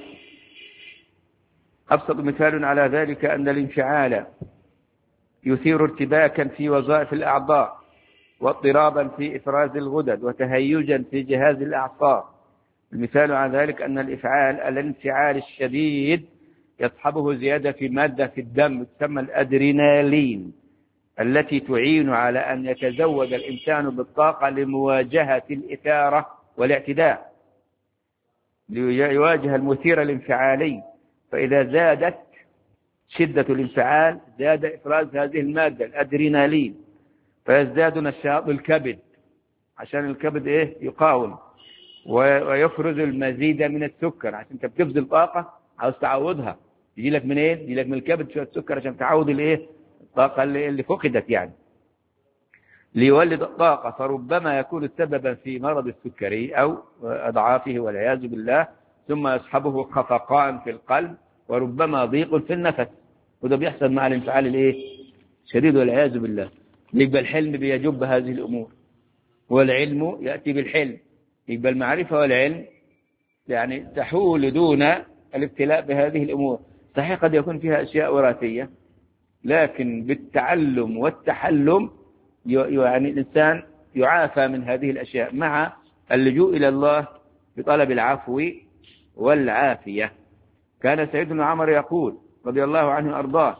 أبسط مثال على ذلك أن الانفعال يثير ارتباكا في وظائف الأعضاء واضطرابا في إفراز الغدد وتهيجا في جهاز الأعصاب. المثال على ذلك أن الإفعال الانفعال الشديد يصحبه زيادة في مادة في الدم تسمى الأدرينالين التي تعين على أن يتزود الإنسان بالطاقة لمواجهة الإثارة والاعتداء، ليواجه المثير الانفعالي. فإذا زادت شدة الانفعال زاد إفراز هذه المادة الأدرينالين، فيزداد نشاط الكبد عشان الكبد إيه يقاوم ويفرز المزيد من السكر عشان انت بتبذل طاقة عاوز تعوضها. يجي لك من ايه؟ يجي لك من الكبد شوية سكر عشان تعوض الايه الطاقة اللي, اللي فقدت يعني ليولد الطاقة. فربما يكون سببا في مرض السكري أو أضعافه والعياذ بالله، ثم يصحبه خفقان في القلب وربما ضيق في النفس، وده بيحصل مع الانفعال الايه شديد والعياذ بالله. يبقى الحلم بيجب هذه الأمور، والعلم يأتي بالحلم. يبقى المعرفة والعلم يعني تحول دون الابتلاء بهذه الأمور. صحيح قد يكون فيها أشياء وراثية، لكن بالتعلم والتحلم يعني الإنسان يعافى من هذه الأشياء مع اللجوء إلى الله بطلب العفو والعافية. كان سيدنا عمر يقول رضي الله عنه وأرضاه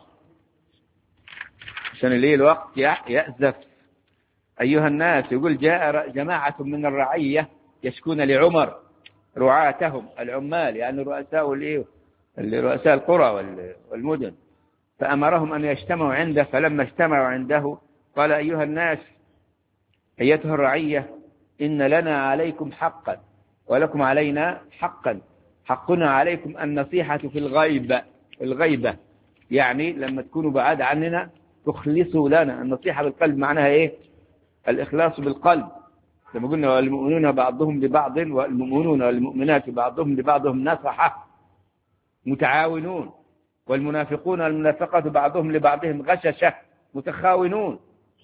عشان ليه الوقت يأزف: أيها الناس، يقول جاء جماعة من الرعية يشكون لعمر رعاتهم العمال، يعني رؤساء الايه رؤساء القرى والمدن، فأمرهم أن يجتمعوا عنده. فلما اجتمعوا عنده قال: أيها الناس، أيتها الرعية، إن لنا عليكم حقا ولكم علينا حقا. حقنا عليكم النصيحة في الغيبة. الغيبة يعني لما تكونوا بعاد عننا تخلصوا لنا. النصيحة بالقلب معناها إيه؟ الإخلاص بالقلب، لما قلنا والمؤمنون بعضهم لبعض والمؤمنون والمؤمنات بعضهم لبعضهم نصحة متعاونون، والمنافقون والمنافقات بعضهم لبعضهم غششة متخاونون،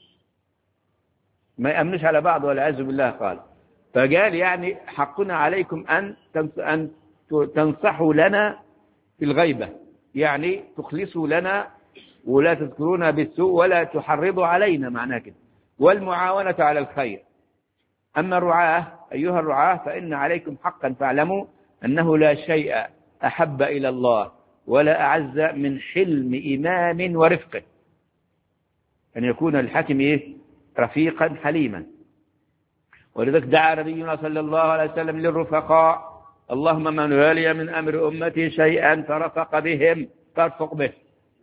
ما يأمنش على بعض والعياذ بالله. قال فقال يعني حقنا عليكم أن أن تنصحوا لنا في الغيبة، يعني تخلصوا لنا ولا تذكرونا بالسوء ولا تحرضوا علينا، معناه كده، والمعاونة على الخير. أما الرعاة أيها الرعاة فإن عليكم حقا فاعلموا أنه لا شيء أحب إلى الله ولا أعز من حلم إمام ورفقه، أن يكون الحاكم إيه؟ رفيقا حليما. ولذلك دعا نبينا صلى الله عليه وسلم للرفقاء: اللهم من ولي من أمر أمتي شيئا فرفق بهم فارفق به،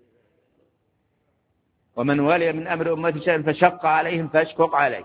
ومن ولي من أمر أمتي شيئا فشق عليهم فاشفق عليه.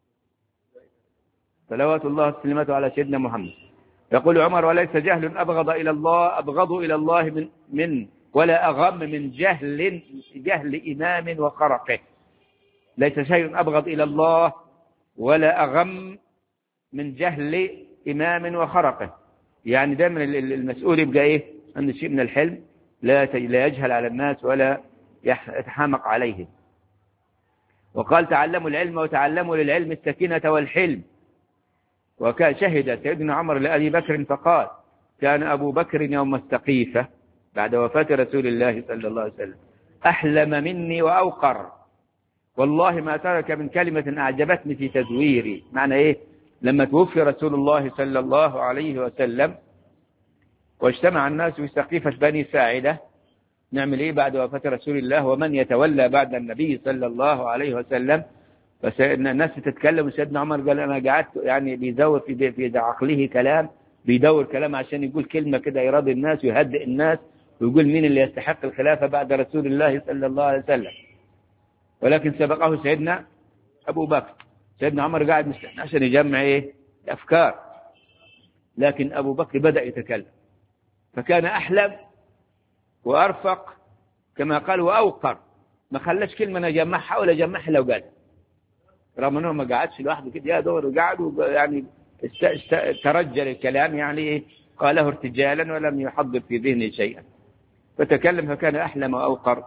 صلوات الله وسلامته على سيدنا محمد. يقول عمر: وليس جهل أبغض إلى الله أبغض إلى الله من من ولا أغم من جهل جهل إمام وخرقه. ليس شيء أبغض إلى الله ولا أغم من جهل إمام وخرقه، يعني دائما المسؤول يبقى إيه؟ أن شيء من الحلم، لا لا يجهل على الناس ولا يتحامق عليهم. وقال: تعلموا العلم وتعلموا للعلم السكينة والحلم. وكان شهد سيدنا عمر لأبي بكر فقال: كان أبو بكر يوم السقيفة بعد وفاة رسول الله صلى الله عليه وسلم أحلم مني وأوقر، والله ما ترك من كلمة أعجبتني في تزويري. معنى إيه؟ لما توفي رسول الله صلى الله عليه وسلم واجتمع الناس في سقيفة بني ساعدة، نعمل إيه بعد وفاة رسول الله؟ ومن يتولى بعد النبي صلى الله عليه وسلم؟ فالناس تتكلم، وسيدنا عمر قال: أنا قعدت يعني بيدور في في عقله كلام، بيدور كلام عشان يقول كلمة كده يراضي الناس ويهدئ الناس ويقول مين اللي يستحق الخلافة بعد رسول الله صلى الله عليه وسلم. ولكن سبقه سيدنا أبو بكر. سيدنا عمر قاعد مستنى عشان يجمع إيه؟ الأفكار، لكن أبو بكر بدأ يتكلم، فكان أحلم وأرفق كما قال وأوقر، ما خلاش كلمة نجمعها ولا جمعها لو قال، رغم أنه ما قعدش لوحده كده، يا دور وقعد يعني است... است... ترجل الكلام، يعني إيه؟ قاله ارتجالا ولم يحضر في ذهنه شيئا، فتكلم فكان أحلم وأوقر.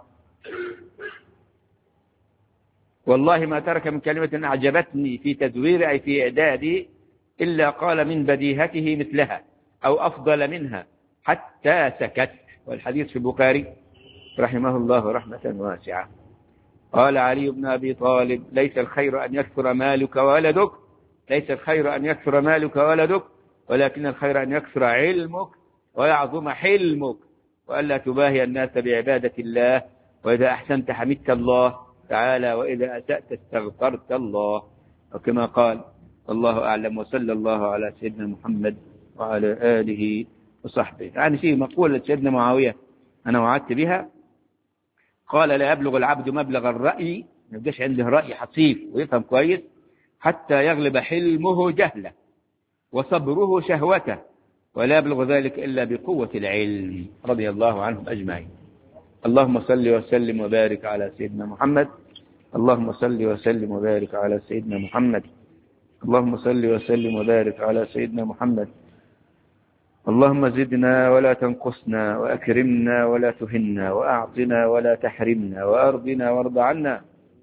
والله ما ترك من كلمة أعجبتني في تزوير أي في إعدادي إلا قال من بديهته مثلها أو أفضل منها حتى سكت. والحديث في البخاري رحمه الله رحمة واسعة. قال علي بن أبي طالب: ليس الخير أن يكثر مالك وولدك، ليس الخير أن يكثر مالك وولدك، ولكن الخير أن يكثر علمك ويعظم حلمك، وألا تباهي الناس بعبادة الله، وإذا أحسنت حمدت الله تعالى، وإذا أسأت استغفرت الله، وكما قال. الله أعلم، وصلى الله على سيدنا محمد وعلى آله وصحبه. يعني في مقولة سيدنا معاوية أنا وعدت بها، قال: لا يبلغ العبد مبلغ الرأي، ما يبقاش عنده رأي حصيف ويفهم كويس، حتى يغلب حلمه جهله وصبره شهوته، ولا يبلغ ذلك إلا بقوة العلم. رضي الله عنهم أجمعين. اللهم صل وسلم وبارك على سيدنا محمد. اللهم صل وسلم وبارك على سيدنا محمد. اللهم صل وسلم وبارك على سيدنا محمد. اللهم زدنا ولا تنقصنا، وأكرمنا ولا تهنا، وأعطنا ولا تحرمنا، وأرضنا وارض عنا،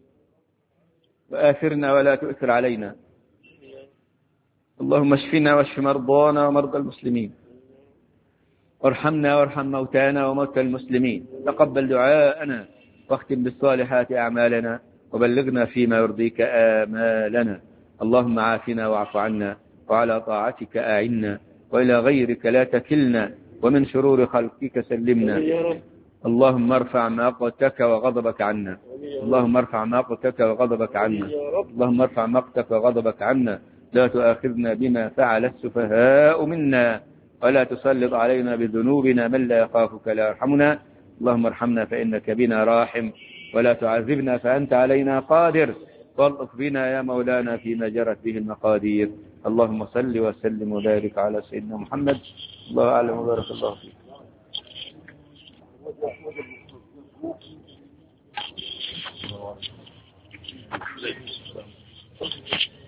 وآثرنا ولا تؤثر علينا. اللهم اشفنا واشف مرضانا ومرضى المسلمين، وارحمنا وارحم موتانا وموتى المسلمين. تقبل دعاءنا واختم بالصالحات أعمالنا، وبلغنا فيما يرضيك آمالنا. اللهم عافنا واعف عنا، وعلى طاعتك أعنا، وإلى غيرك لا تكلنا، ومن شرور خلقك سلمنا. اللهم ارفع مقتك وغضبك عنا، اللهم ارفع مقتك وغضبك عنا، اللهم ارفع مقتك وغضبك عنا. لا تؤاخذنا بما فعل السفهاء منا، ولا تسلط علينا بذنوبنا من لا يخافك لا يرحمنا. اللهم ارحمنا فإنك بنا راحم، ولا تعذبنا فأنت علينا قادر، والطف بنا يا مولانا فيما جرت به المقادير. اللهم صل وسلم وبارك على سيدنا محمد. الله أعلم وبارك الله فيك.